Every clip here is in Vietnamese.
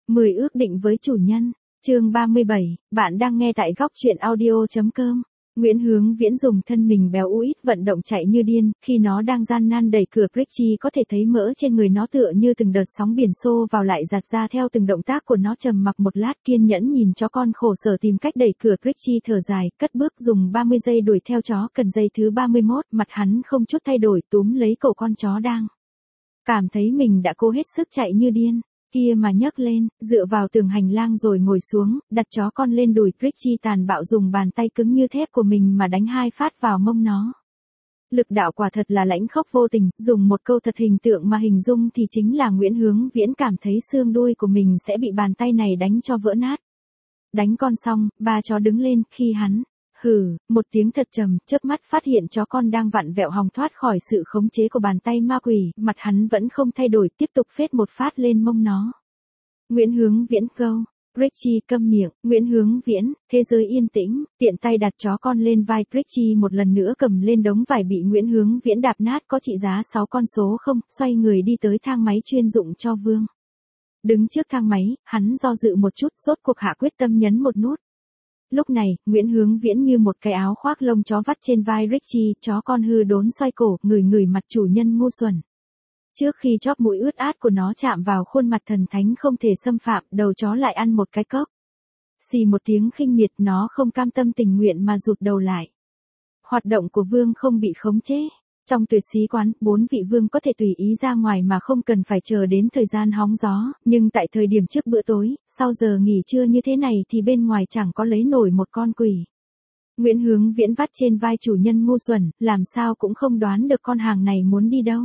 10 ước định với chủ nhân. Chương 37, bạn đang nghe tại góc truyện audio.com. Nguyễn Hướng Viễn dùng thân mình béo uýt vận động chạy như điên, khi nó đang gian nan đẩy cửa Richie có thể thấy mỡ trên người nó tựa như từng đợt sóng biển xô vào lại giạt ra theo từng động tác của nó. Trầm mặc một lát kiên nhẫn nhìn chó con khổ sở tìm cách đẩy cửa Richie thở dài, cất bước dùng 30 giây đuổi theo chó. Cần giây thứ 31, mặt hắn không chút thay đổi túm lấy cổ con chó đang cảm thấy mình đã cố hết sức chạy như điên kia mà nhấc lên, dựa vào tường hành lang rồi ngồi xuống, đặt chó con lên đùi. Richie tàn bạo dùng bàn tay cứng như thép của mình mà đánh 2 phát vào mông nó. Lực đạo quả thật là lãnh khốc vô tình, dùng một câu thật hình tượng mà hình dung thì chính là Nguyễn Hướng Viễn cảm thấy xương đuôi của mình sẽ bị bàn tay này đánh cho vỡ nát. Đánh con xong, ba chó đứng lên, khi hắn hừ một tiếng thật trầm, chớp mắt phát hiện chó con đang vặn vẹo hòng thoát khỏi sự khống chế của bàn tay ma quỷ, mặt hắn vẫn không thay đổi, tiếp tục phết một phát lên mông nó. Nguyễn Hướng Viễn câu. Richie câm miệng. Nguyễn Hướng Viễn, thế giới yên tĩnh, tiện tay đặt chó con lên vai. Richie một lần nữa cầm lên đống vải bị Nguyễn Hướng Viễn đạp nát có trị giá 6 con số không, xoay người đi tới thang máy chuyên dụng cho Vương. Đứng trước thang máy, hắn do dự một chút, rốt cuộc hạ quyết tâm nhấn một nút. Lúc này, Nguyễn Hướng Viễn như một cái áo khoác lông chó vắt trên vai Richie, chó con hư đốn xoay cổ, ngửi mặt chủ nhân ngu xuẩn. Trước khi chóp mũi ướt át của nó chạm vào khuôn mặt thần thánh không thể xâm phạm, đầu chó lại ăn một cái cốc. Xì một tiếng khinh miệt, nó không cam tâm tình nguyện mà rụt đầu lại. Hoạt động của Vương không bị khống chế. Trong Tuyệt Sĩ quán, 4 vị vương có thể tùy ý ra ngoài mà không cần phải chờ đến thời gian hóng gió, nhưng tại thời điểm trước bữa tối, sau giờ nghỉ trưa như thế này thì bên ngoài chẳng có lấy nổi một con quỷ. Nguyễn Hướng Viễn vắt trên vai chủ nhân ngu xuẩn, làm sao cũng không đoán được con hàng này muốn đi đâu.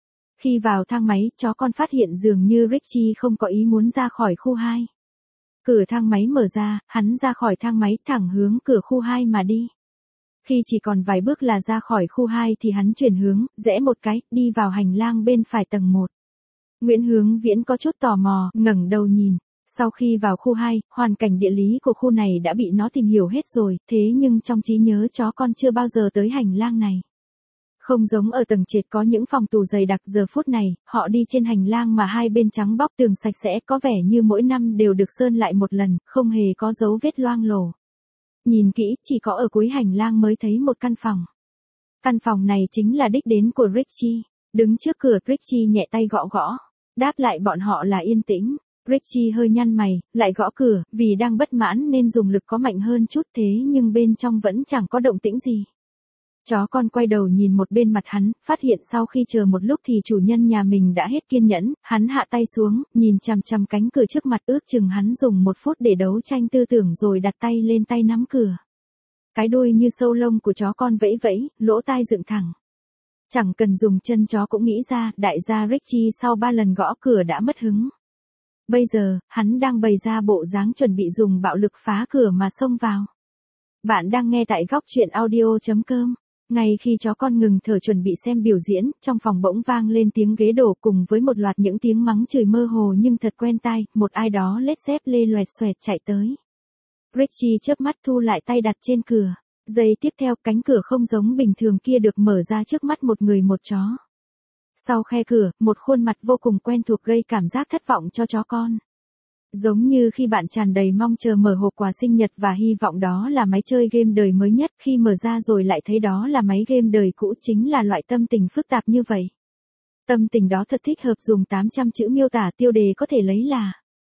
Khi vào thang máy, chó con phát hiện dường như Richie không có ý muốn ra khỏi khu 2. Cửa thang máy mở ra, hắn ra khỏi thang máy thẳng hướng cửa khu 2 mà đi. Khi chỉ còn vài bước là ra khỏi khu 2 thì hắn chuyển hướng, rẽ một cái, đi vào hành lang bên phải tầng 1. Nguyễn Hướng Viễn có chút tò mò, ngẩng đầu nhìn. Sau khi vào khu 2, hoàn cảnh địa lý của khu này đã bị nó tìm hiểu hết rồi, thế nhưng trong trí nhớ chó con chưa bao giờ tới hành lang này. Không giống ở tầng trệt có những phòng tù dày đặc, giờ phút này, họ đi trên hành lang mà hai bên trắng bóc tường sạch sẽ, có vẻ như mỗi năm đều được sơn lại một lần, không hề có dấu vết loang lổ. Nhìn kỹ, chỉ có ở cuối hành lang mới thấy một căn phòng. Căn phòng này chính là đích đến của Richie. Đứng trước cửa, Richie nhẹ tay gõ gõ. Đáp lại bọn họ là yên tĩnh. Richie hơi nhăn mày, lại gõ cửa, vì đang bất mãn nên dùng lực có mạnh hơn chút, thế nhưng bên trong vẫn chẳng có động tĩnh gì. Chó con quay đầu nhìn một bên mặt hắn, phát hiện sau khi chờ một lúc thì chủ nhân nhà mình đã hết kiên nhẫn, hắn hạ tay xuống, nhìn chằm chằm cánh cửa trước mặt, ước chừng hắn dùng 1 phút để đấu tranh tư tưởng rồi đặt tay lên tay nắm cửa. Cái đuôi như sâu lông của chó con vẫy vẫy, lỗ tai dựng thẳng. Chẳng cần dùng chân chó cũng nghĩ ra, đại gia Richie sau 3 lần gõ cửa đã mất hứng. Bây giờ, hắn đang bày ra bộ dáng chuẩn bị dùng bạo lực phá cửa mà xông vào. Bạn đang nghe tại góc truyện audio.com. Ngay khi chó con ngừng thở chuẩn bị xem biểu diễn, trong phòng bỗng vang lên tiếng ghế đổ cùng với một loạt những tiếng mắng chửi mơ hồ nhưng thật quen tai, một ai đó lết dép lê loẹt xoẹt chạy tới. Richie chớp mắt thu lại tay đặt trên cửa. Giây tiếp theo, cánh cửa không giống bình thường kia được mở ra trước mắt một người một chó. Sau khe cửa, một khuôn mặt vô cùng quen thuộc gây cảm giác thất vọng cho chó con. Giống như khi bạn tràn đầy mong chờ mở hộp quà sinh nhật và hy vọng đó là máy chơi game đời mới nhất, khi mở ra rồi lại thấy đó là máy game đời cũ, chính là loại tâm tình phức tạp như vậy. Tâm tình đó thật thích hợp dùng 800 chữ miêu tả, tiêu đề có thể lấy là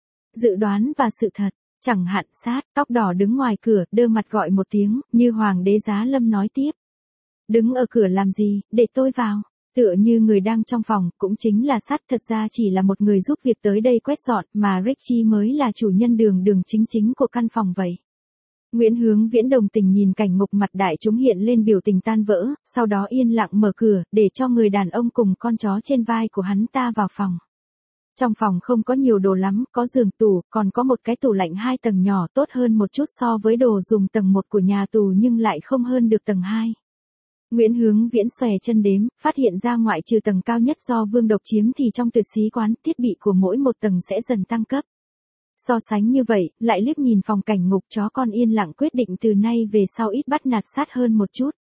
dự đoán và sự thật. Chẳng hạn Sát, tóc đỏ đứng ngoài cửa, đơ mặt gọi một tiếng, như hoàng đế Giá Lâm nói tiếp. Đứng ở cửa làm gì, để tôi vào. Tựa như người đang trong phòng, cũng chính là Sát, thật ra chỉ là một người giúp việc tới đây quét dọn, mà Richie mới là chủ nhân đường chính của căn phòng vậy. Nguyễn Hướng Viễn đồng tình nhìn cảnh ngục, mặt đại chúng hiện lên biểu tình tan vỡ, sau đó yên lặng mở cửa, để cho người đàn ông cùng con chó trên vai của hắn ta vào phòng. Trong phòng không có nhiều đồ lắm, có giường tủ, còn có một cái tủ lạnh 2 tầng nhỏ, tốt hơn một chút so với đồ dùng tầng 1 của nhà tù nhưng lại không hơn được tầng 2. Nguyễn Hướng Viễn xòe chân đếm, phát hiện ra ngoại trừ tầng cao nhất do Vương độc chiếm thì trong Tuyệt Sĩ quán, thiết bị của mỗi một tầng sẽ dần tăng cấp. So sánh như vậy, lại liếc nhìn phòng cảnh ngục, chó con yên lặng quyết định từ nay về sau ít bắt nạt Sát hơn một chút.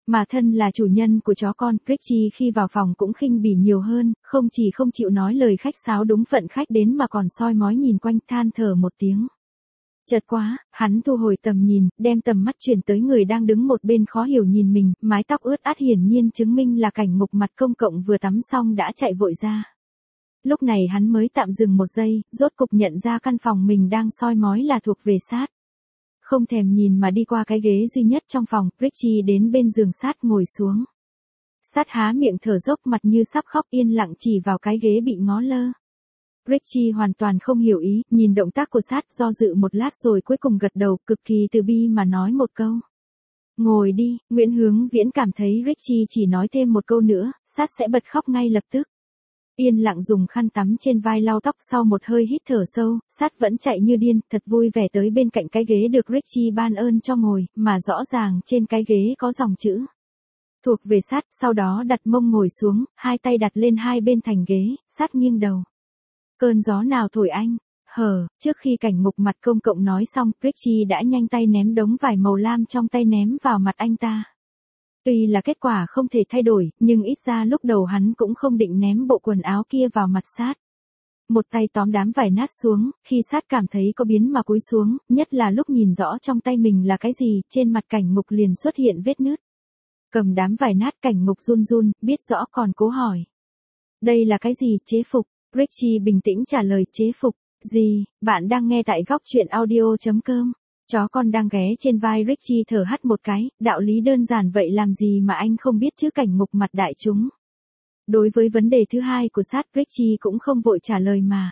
Mà thân là chủ nhân của chó con, Richie khi vào phòng cũng khinh bỉ nhiều hơn, không chỉ không chịu nói lời khách sáo đúng phận khách đến mà còn soi mói nhìn quanh than thở một tiếng. Chật quá, hắn thu hồi tầm nhìn, đem tầm mắt chuyển tới người đang đứng một bên khó hiểu nhìn mình, mái tóc ướt át hiển nhiên chứng minh là Cảnh Ngục mặt công cộng vừa tắm xong đã chạy vội ra. Lúc này hắn mới tạm dừng một giây, rốt cục nhận ra căn phòng mình đang soi mói là thuộc về Sát. Không thèm nhìn mà đi qua cái ghế duy nhất trong phòng, Richie đến bên giường Sát ngồi xuống. Sát há miệng thở dốc mặt như sắp khóc yên lặng chỉ vào cái ghế bị ngó lơ. Richie hoàn toàn không hiểu ý, nhìn động tác của Sát do dự một lát rồi cuối cùng gật đầu cực kỳ từ bi mà nói một câu. Ngồi đi, Nguyễn Hướng Viễn cảm thấy Richie chỉ nói thêm một câu nữa, Sát sẽ bật khóc ngay lập tức. Yên lặng dùng khăn tắm trên vai lau tóc sau một hơi hít thở sâu, Sát vẫn chạy như điên, thật vui vẻ tới bên cạnh cái ghế được Richie ban ơn cho ngồi, mà rõ ràng trên cái ghế có dòng chữ. Thuộc về Sát, sau đó đặt mông ngồi xuống, hai tay đặt lên hai bên thành ghế, Sát nghiêng đầu. Cơn gió nào thổi anh? Trước khi Cảnh Ngục mặt công cộng nói xong, Richie đã nhanh tay ném đống vải màu lam trong tay ném vào mặt anh ta. Tuy là kết quả không thể thay đổi, nhưng ít ra lúc đầu hắn cũng không định ném bộ quần áo kia vào mặt Sát. Một tay tóm đám vải nát xuống, khi Sát cảm thấy có biến mà cúi xuống, nhất là lúc nhìn rõ trong tay mình là cái gì, trên mặt Cảnh Ngục liền xuất hiện vết nứt. Cầm đám vải nát Cảnh Ngục run run, biết rõ còn cố hỏi. Đây là cái gì, chế phục? Richie bình tĩnh trả lời chế phục. Gì, bạn đang nghe tại góc truyện audio.com. Chó con đang ghé trên vai Richie thở hắt một cái, đạo lý đơn giản vậy làm gì mà anh không biết chứ Cảnh Ngục mặt đại chúng. Đối với vấn đề thứ hai của Sát, Richie cũng không vội trả lời mà.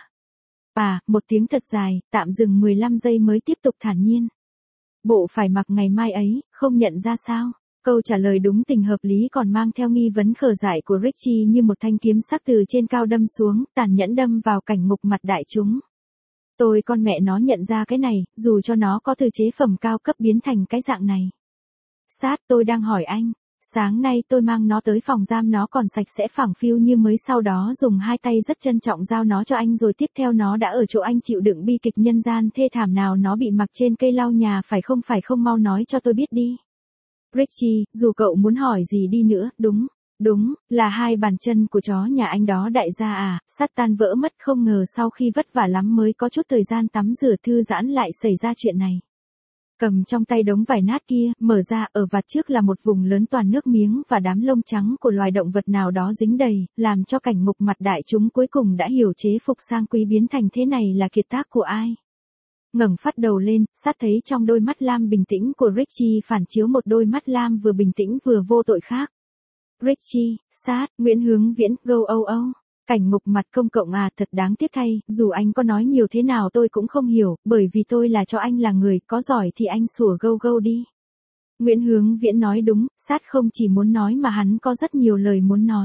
Một tiếng thật dài, tạm dừng 15 giây mới tiếp tục thản nhiên. Bộ phải mặc ngày mai ấy, không nhận ra sao? Câu trả lời đúng tình hợp lý còn mang theo nghi vấn khờ dại của Richie như một thanh kiếm sắc từ trên cao đâm xuống, tàn nhẫn đâm vào Cảnh Ngục mặt đại chúng. Tôi con mẹ nó nhận ra cái này, dù cho nó có từ chế phẩm cao cấp biến thành cái dạng này. Sát, tôi đang hỏi anh. Sáng nay tôi mang nó tới phòng giam nó còn sạch sẽ phẳng phiu như mới, sau đó dùng hai tay rất trân trọng giao nó cho anh, rồi tiếp theo nó đã ở chỗ anh chịu đựng bi kịch nhân gian thê thảm nào, nó bị mặc trên cây lau nhà phải không, mau nói cho tôi biết đi. Richie, dù cậu muốn hỏi gì đi nữa, đúng, là hai bàn chân của chó nhà anh đó đại gia à. Sát tan vỡ mất, không ngờ sau khi vất vả lắm mới có chút thời gian tắm rửa thư giãn lại xảy ra chuyện này. Cầm trong tay đống vải nát kia, mở ra, ở vạt trước là một vùng lớn toàn nước miếng và đám lông trắng của loài động vật nào đó dính đầy, làm cho Cảnh Ngục mặt đại chúng cuối cùng đã hiểu chế phục sang quý biến thành thế này là kiệt tác của ai. Ngẩng phát đầu lên, Sát thấy trong đôi mắt lam bình tĩnh của Richie phản chiếu một đôi mắt lam vừa bình tĩnh vừa vô tội khác. Richie, Sát, Nguyễn Hướng Viễn, Cảnh Ngục mặt công cộng à, thật đáng tiếc thay, dù anh có nói nhiều thế nào tôi cũng không hiểu, bởi vì tôi là cho anh là người, có giỏi thì anh sủa đi. Nguyễn Hướng Viễn nói đúng, Sát không chỉ muốn nói mà hắn có rất nhiều lời muốn nói.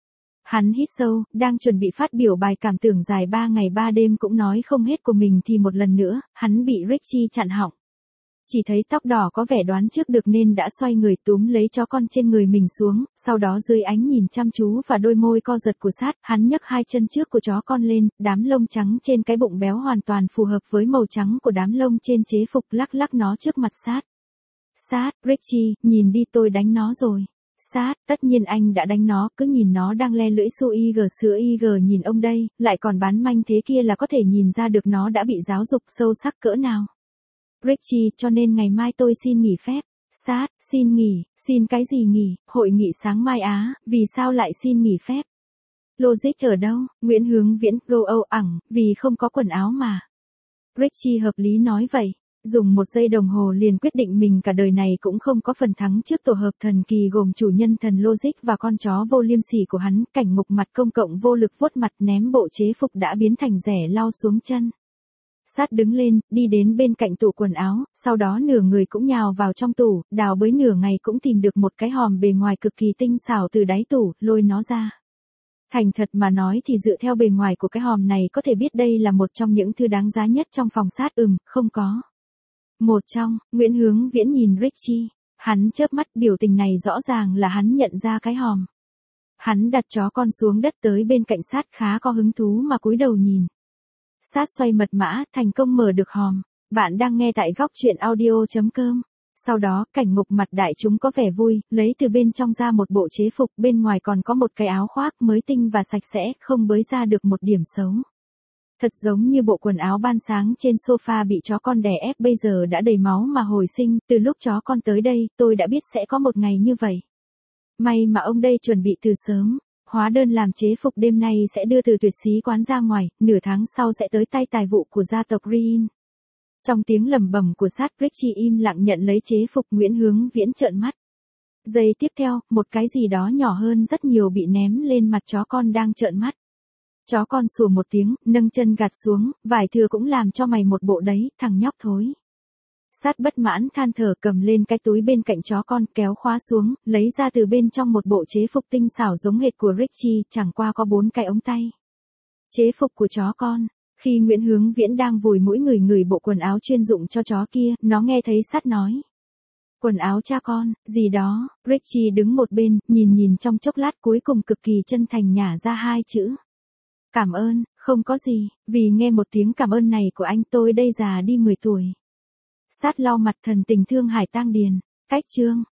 Hắn hít sâu, đang chuẩn bị phát biểu bài cảm tưởng dài 3 ngày 3 đêm cũng nói không hết của mình thì một lần nữa, hắn bị Richie chặn họng. Chỉ thấy tóc đỏ có vẻ đoán trước được nên đã xoay người túm lấy chó con trên người mình xuống, sau đó dưới ánh nhìn chăm chú và đôi môi co giật của Sát, hắn nhấc hai chân trước của chó con lên, đám lông trắng trên cái bụng béo hoàn toàn phù hợp với màu trắng của đám lông trên chế phục, lắc nó trước mặt Sát. Sát, Richie, nhìn đi, tôi đánh nó rồi. Sát, tất nhiên anh đã đánh nó, cứ nhìn nó đang le lưỡi su ig sữa ig nhìn ông đây, lại còn bán manh thế kia là có thể nhìn ra được nó đã bị giáo dục sâu sắc cỡ nào. Richie, cho nên ngày mai tôi xin nghỉ phép. Sát, xin nghỉ, xin cái gì nghỉ, hội nghị sáng mai á, vì sao lại xin nghỉ phép? Logic ở đâu? Nguyễn Hướng Viễn, vì không có quần áo mà. Richie hợp lý nói vậy. Dùng 1 giây đồng hồ liền quyết định mình cả đời này cũng không có phần thắng trước tổ hợp thần kỳ gồm chủ nhân thần Logic và con chó vô liêm sỉ của hắn. Cảnh Ngục mặt công cộng vô lực vuốt mặt ném bộ chế phục đã biến thành rẻ lau xuống chân. Sát đứng lên, đi đến bên cạnh tủ quần áo, sau đó nửa người cũng nhào vào trong tủ, đào bới nửa ngày cũng tìm được một cái hòm bề ngoài cực kỳ tinh xảo từ đáy tủ, lôi nó ra. Thành thật mà nói thì dựa theo bề ngoài của cái hòm này có thể biết đây là một trong những thứ đáng giá nhất trong phòng Sát. Không có. Một trong, Nguyễn Hướng Viễn nhìn Richie. Hắn chớp mắt, biểu tình này rõ ràng là hắn nhận ra cái hòm. Hắn đặt chó con xuống đất tới bên cạnh Sát khá có hứng thú mà cúi đầu nhìn. Sát xoay mật mã, thành công mở được hòm. Bạn đang nghe tại góc truyện audio.com. Sau đó, cảnh ngục mặt đại chúng có vẻ vui, lấy từ bên trong ra một bộ chế phục, bên ngoài còn có một cái áo khoác mới tinh và sạch sẽ, không bới ra được một điểm xấu. Thật giống như bộ quần áo ban sáng trên sofa bị chó con đè ép bây giờ đã đầy máu mà hồi sinh, từ lúc chó con tới đây, tôi đã biết sẽ có một ngày như vậy. May mà ông đây chuẩn bị từ sớm, hóa đơn làm chế phục đêm nay sẽ đưa từ tuyệt sĩ quán ra ngoài, nửa tháng sau sẽ tới tay tài vụ của gia tộc Green. Trong tiếng lẩm bẩm của sát, Richie im lặng nhận lấy chế phục. Nguyễn Hướng Viễn trợn mắt. Giây tiếp theo, một cái gì đó nhỏ hơn rất nhiều bị ném lên mặt chó con đang trợn mắt. Chó con sủa một tiếng, nâng chân gạt xuống, vải thừa cũng làm cho mày một bộ đấy, thằng nhóc thối. Sát bất mãn than thở, cầm lên cái túi bên cạnh chó con, kéo khóa xuống, lấy ra từ bên trong một bộ chế phục tinh xảo giống hệt của Richie, chẳng qua có 4 cái ống tay. Chế phục của chó con. Khi Nguyễn Hướng Viễn đang vùi mũi ngửi bộ quần áo chuyên dụng cho chó kia, nó nghe thấy Sát nói. Quần áo cha con, gì đó. Richie đứng một bên, nhìn trong chốc lát, cuối cùng cực kỳ chân thành nhả ra 2 chữ. Cảm ơn, không có gì, vì nghe một tiếng cảm ơn này của anh tôi đây già đi 10 tuổi. Sát lau mặt thần tình thương Hải Tang Điền. Cách chương.